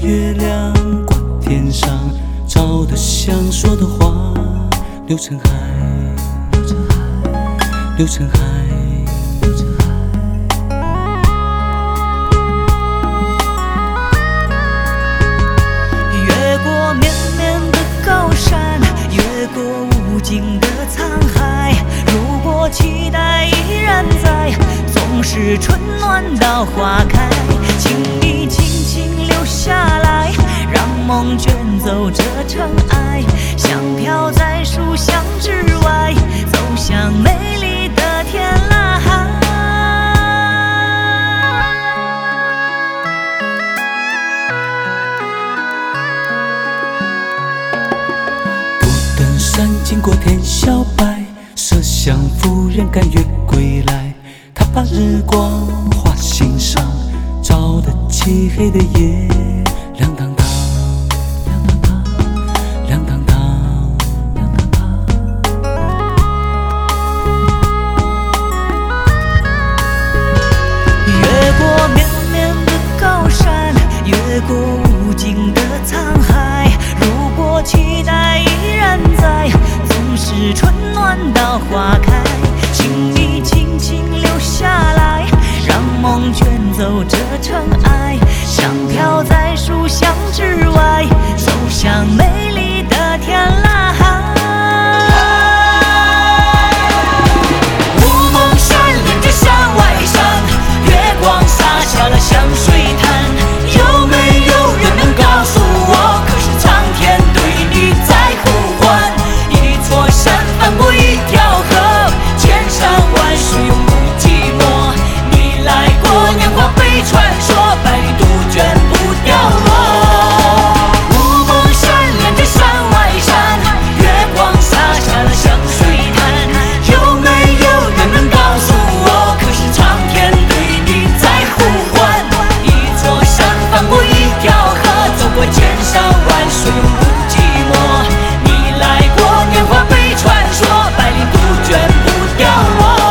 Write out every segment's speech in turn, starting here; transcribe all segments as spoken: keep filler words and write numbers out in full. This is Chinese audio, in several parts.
月亮挂天上，照得像说的话，流成海，流成海，流成海。 越过绵绵的高山，越过无尽的沧海。如果期待依然在，总是春暖到花开。请你轻轻留下来，让梦卷走这尘埃，像飘在书香之外，走向美丽的天籁。 山经过天晓白，麝香夫人甘愿归来。她把日光画心上，照得漆黑的夜亮堂堂，亮堂堂，亮堂堂，亮堂堂。 越过绵绵的高山，越过无尽的沧海。如果期待依然在，总是春暖到花开。请你轻轻留下来，让梦卷走这尘埃，像飘在书香之外，走向美丽的天籁。雾蒙山连着山外山，月光洒下了香水滩。有没有人能告诉我，可是苍天对你在呼唤？一座山翻过一条河，千山万水永不寂寞。你来过年华被传说，百里杜鹃不掉落。雾蒙山连着山外山，月光洒下了香水滩。有没有人能告诉我，可是苍天对你在呼唤？一座山翻过一条河，走过千山万水永不寂寞。你来过年华被传说，百里杜鹃不掉落。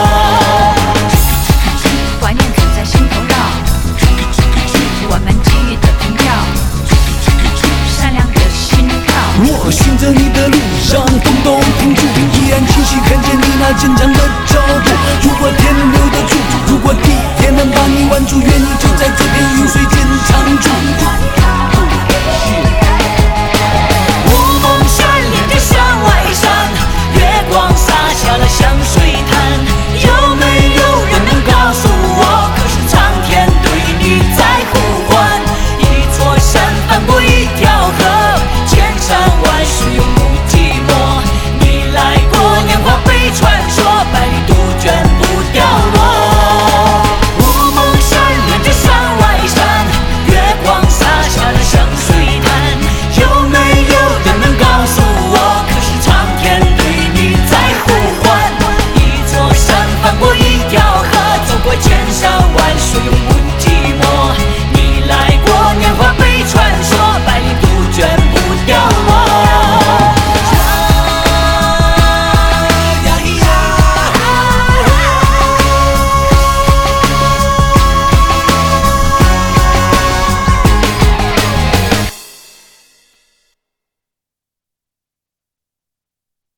怀念刻在心头绕，我们记忆的凭票，善良的心跳。 我循着你的路上，风动停住，依然清晰看见你那坚强的脚步。如果天留得住，如果地也能把你挽住，愿你就